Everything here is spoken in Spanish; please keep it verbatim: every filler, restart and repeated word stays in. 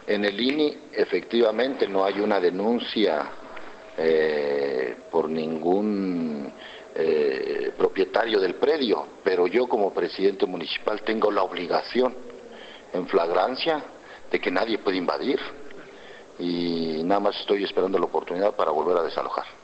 En el I N I efectivamente no hay una denuncia eh, por ningún eh, propietario del predio, pero yo como presidente municipal tengo la obligación en flagrancia de que nadie puede invadir y nada más estoy esperando la oportunidad para volver a desalojar.